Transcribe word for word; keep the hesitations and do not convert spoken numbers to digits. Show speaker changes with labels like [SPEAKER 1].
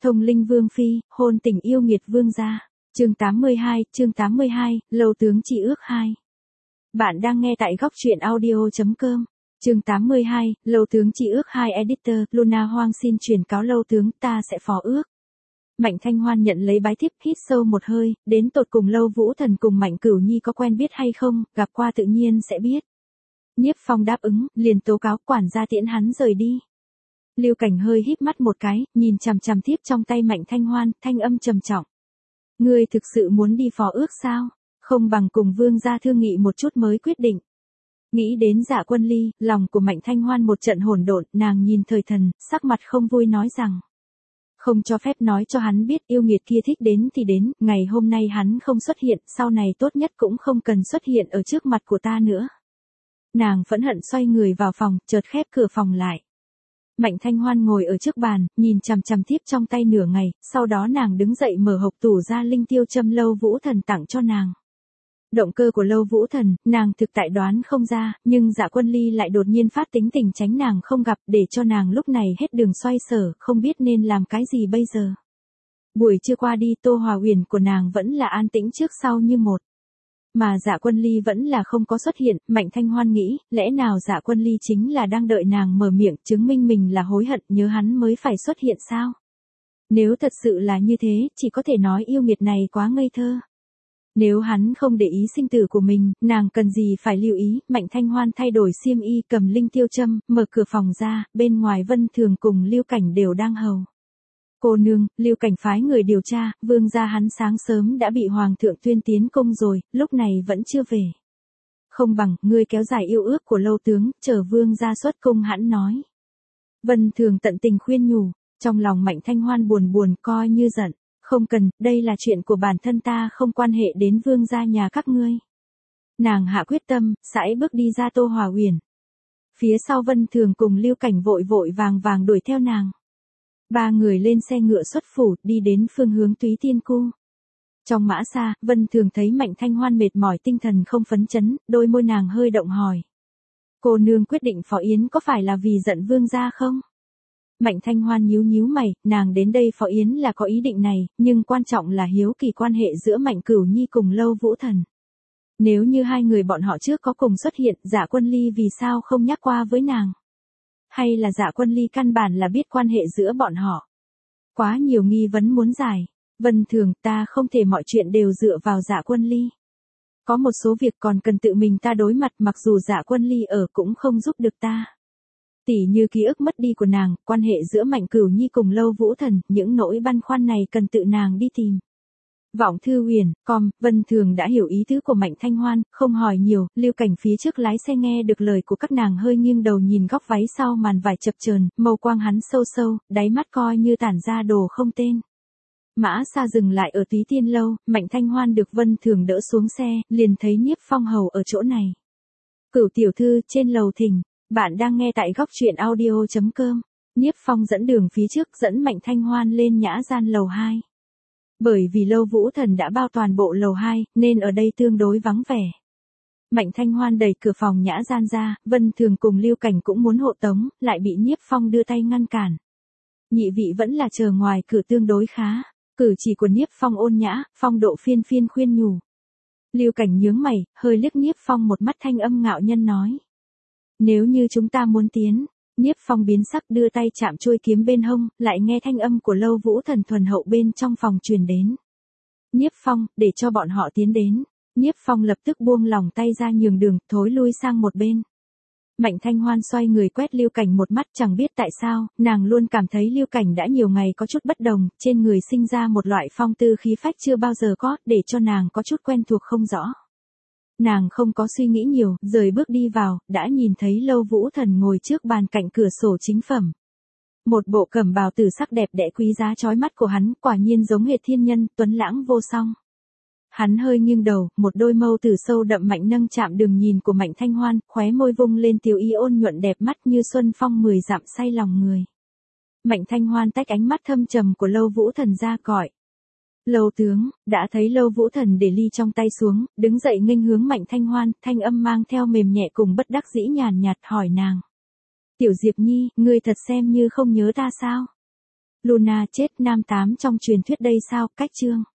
[SPEAKER 1] Thông linh vương phi, hôn tình yêu nghiệt vương gia. Chương tám mươi hai, chương tám mươi hai, Lâu tướng chi ước hai. Bạn đang nghe tại góc truyện audio chấm com. Chương tám mươi hai, Lâu tướng chi ước hai. Editor, Luna Hoang xin truyền cáo Lâu tướng, ta sẽ phó ước. Mạnh Thanh Hoan nhận lấy bái thiếp, hít sâu một hơi, đến tột cùng Lâu Vũ Thần cùng Mạnh Cửu Nhi có quen biết hay không, gặp qua tự nhiên sẽ biết. Nhiếp Phong đáp ứng, liền tố cáo quản gia tiễn hắn rời đi. Lưu Cảnh hơi híp mắt một cái, nhìn chằm chằm thiếp trong tay Mạnh Thanh Hoan, thanh âm trầm trọng. Ngươi thực sự muốn đi phó ước sao? Không bằng cùng vương gia thương nghị một chút mới quyết định. Nghĩ đến Dạ Quân Ly, lòng của Mạnh Thanh Hoan một trận hỗn độn, nàng nhìn thời thần, sắc mặt không vui nói rằng. Không cho phép nói cho hắn biết yêu nghiệt kia thích đến thì đến, ngày hôm nay hắn không xuất hiện, sau này tốt nhất cũng không cần xuất hiện ở trước mặt của ta nữa. Nàng phẫn hận xoay người vào phòng, chợt khép cửa phòng lại. Mạnh Thanh Hoan ngồi ở trước bàn, nhìn chằm chằm thiếp trong tay nửa ngày, sau đó nàng đứng dậy mở hộp tủ ra linh tiêu châm Lâu Vũ Thần tặng cho nàng. Động cơ của Lâu Vũ Thần, nàng thực tại đoán không ra, nhưng Dạ Quân Ly lại đột nhiên phát tính tình tránh nàng không gặp để cho nàng lúc này hết đường xoay sở, không biết nên làm cái gì bây giờ. Buổi trưa qua đi, Tô Hòa Uyển của nàng vẫn là an tĩnh trước sau như một. Mà Dạ Quân Ly vẫn là không có xuất hiện, Mạnh Thanh Hoan nghĩ, lẽ nào Dạ Quân Ly chính là đang đợi nàng mở miệng chứng minh mình là hối hận nhớ hắn mới phải xuất hiện sao? Nếu thật sự là như thế, chỉ có thể nói yêu nghiệt này quá ngây thơ. Nếu hắn không để ý sinh tử của mình, nàng cần gì phải lưu ý. Mạnh Thanh Hoan thay đổi xiêm y, cầm linh tiêu châm, mở cửa phòng ra, bên ngoài Vân Thường cùng Lưu Cảnh đều đang hầu. Cô nương, Lưu Cảnh phái người điều tra, vương gia hắn sáng sớm đã bị hoàng thượng tuyên tiến cung rồi, lúc này vẫn chưa về. Không bằng, ngươi kéo dài yêu ước của Lâu tướng, chờ vương gia xuất cung hẵn nói. Vân Thường tận tình khuyên nhủ, trong lòng Mạnh Thanh Hoan buồn buồn coi như giận, không cần, đây là chuyện của bản thân ta không quan hệ đến vương gia nhà các ngươi. Nàng hạ quyết tâm, sải bước đi ra Tô Hòa Uyển. Phía sau Vân Thường cùng Lưu Cảnh vội vội vàng vàng đuổi theo nàng. Ba người lên xe ngựa xuất phủ, đi đến phương hướng Túy Tiên Cung. Trong mã xa, Vân Thường thấy Mạnh Thanh Hoan mệt mỏi tinh thần không phấn chấn, đôi môi nàng hơi động hỏi. Cô nương quyết định phó yến có phải là vì giận vương gia không? Mạnh Thanh Hoan nhíu nhíu mày, nàng đến đây phó yến là có ý định này, nhưng quan trọng là hiếu kỳ quan hệ giữa Mạnh Cửu Nhi cùng Lâu Vũ Thần. Nếu như hai người bọn họ trước có cùng xuất hiện, Dạ Quân Ly vì sao không nhắc qua với nàng? Hay là Dạ Quân Ly căn bản là biết quan hệ giữa bọn họ? Quá nhiều nghi vấn muốn giải. Vân Thường, ta không thể mọi chuyện đều dựa vào Dạ Quân Ly. Có một số việc còn cần tự mình ta đối mặt, mặc dù Dạ Quân Ly ở cũng không giúp được ta. Tỉ như ký ức mất đi của nàng, quan hệ giữa Mạnh Cửu Nhi cùng Lâu Vũ Thần, những nỗi băn khoăn này cần tự nàng đi tìm. Vọng Thư Uyển, com, Vân Thường đã hiểu ý tứ của Mạnh Thanh Hoan, không hỏi nhiều. Lưu Cảnh phía trước lái xe nghe được lời của các nàng hơi nghiêng đầu nhìn góc váy sau màn vải chập chờn, màu quang hắn sâu sâu, đáy mắt coi như tản ra đồ không tên. Mã xa dừng lại ở Túy Tiên Lâu, Mạnh Thanh Hoan được Vân Thường đỡ xuống xe, liền thấy Nhiếp Phong hầu ở chỗ này. Cửu tiểu thư, trên lầu thỉnh, bạn đang nghe tại góc truyện audio chấm com. Nhiếp Phong dẫn đường phía trước, dẫn Mạnh Thanh Hoan lên nhã gian lầu hai. Bởi vì Lâu Vũ Thần đã bao toàn bộ lầu hai, nên ở đây tương đối vắng vẻ. Mạnh Thanh Hoan đẩy cửa phòng nhã gian ra, Vân Thường cùng Lưu Cảnh cũng muốn hộ tống, lại bị Nhiếp Phong đưa tay ngăn cản. Nhị vị vẫn là chờ ngoài cửa tương đối khá. Cử chỉ của Nhiếp Phong ôn nhã, phong độ phiên phiên khuyên nhủ. Lưu Cảnh nhướng mày, hơi liếc Nhiếp Phong một mắt, thanh âm ngạo nhân nói. Nếu như chúng ta muốn tiến. Nhiếp Phong biến sắc đưa tay chạm chuôi kiếm bên hông, lại nghe thanh âm của Lâu Vũ Thần thuần hậu bên trong phòng truyền đến. Nhiếp Phong, để cho bọn họ tiến đến. Nhiếp Phong lập tức buông lòng tay ra nhường đường, thối lui sang một bên. Mạnh Thanh Hoan xoay người quét Lưu Cảnh một mắt, chẳng biết tại sao, nàng luôn cảm thấy Lưu Cảnh đã nhiều ngày có chút bất đồng, trên người sinh ra một loại phong tư khí phách chưa bao giờ có, để cho nàng có chút quen thuộc không rõ. Nàng không có suy nghĩ nhiều, rời bước đi vào, đã nhìn thấy Lâu Vũ Thần ngồi trước bàn cạnh cửa sổ chính phẩm. Một bộ cẩm bào tử sắc đẹp đẽ quý giá chói mắt của hắn, quả nhiên giống hệt thiên nhân, tuấn lãng vô song. Hắn hơi nghiêng đầu, một đôi mâu tử sâu đậm mạnh nâng chạm đường nhìn của Mạnh Thanh Hoan, khóe môi vung lên tiêu ý ôn nhuận đẹp mắt như xuân phong mười dặm say lòng người. Mạnh Thanh Hoan tách ánh mắt thâm trầm của Lâu Vũ Thần ra gọi. Lâu tướng, đã thấy Lâu Vũ Thần để ly trong tay xuống, đứng dậy nghênh hướng Mạnh Thanh Hoan, thanh âm mang theo mềm nhẹ cùng bất đắc dĩ nhàn nhạt hỏi nàng. Tiểu Diệp Nhi, ngươi thật xem như không nhớ ta sao? Luna chết nam tám trong truyền thuyết đây sao, cách chương.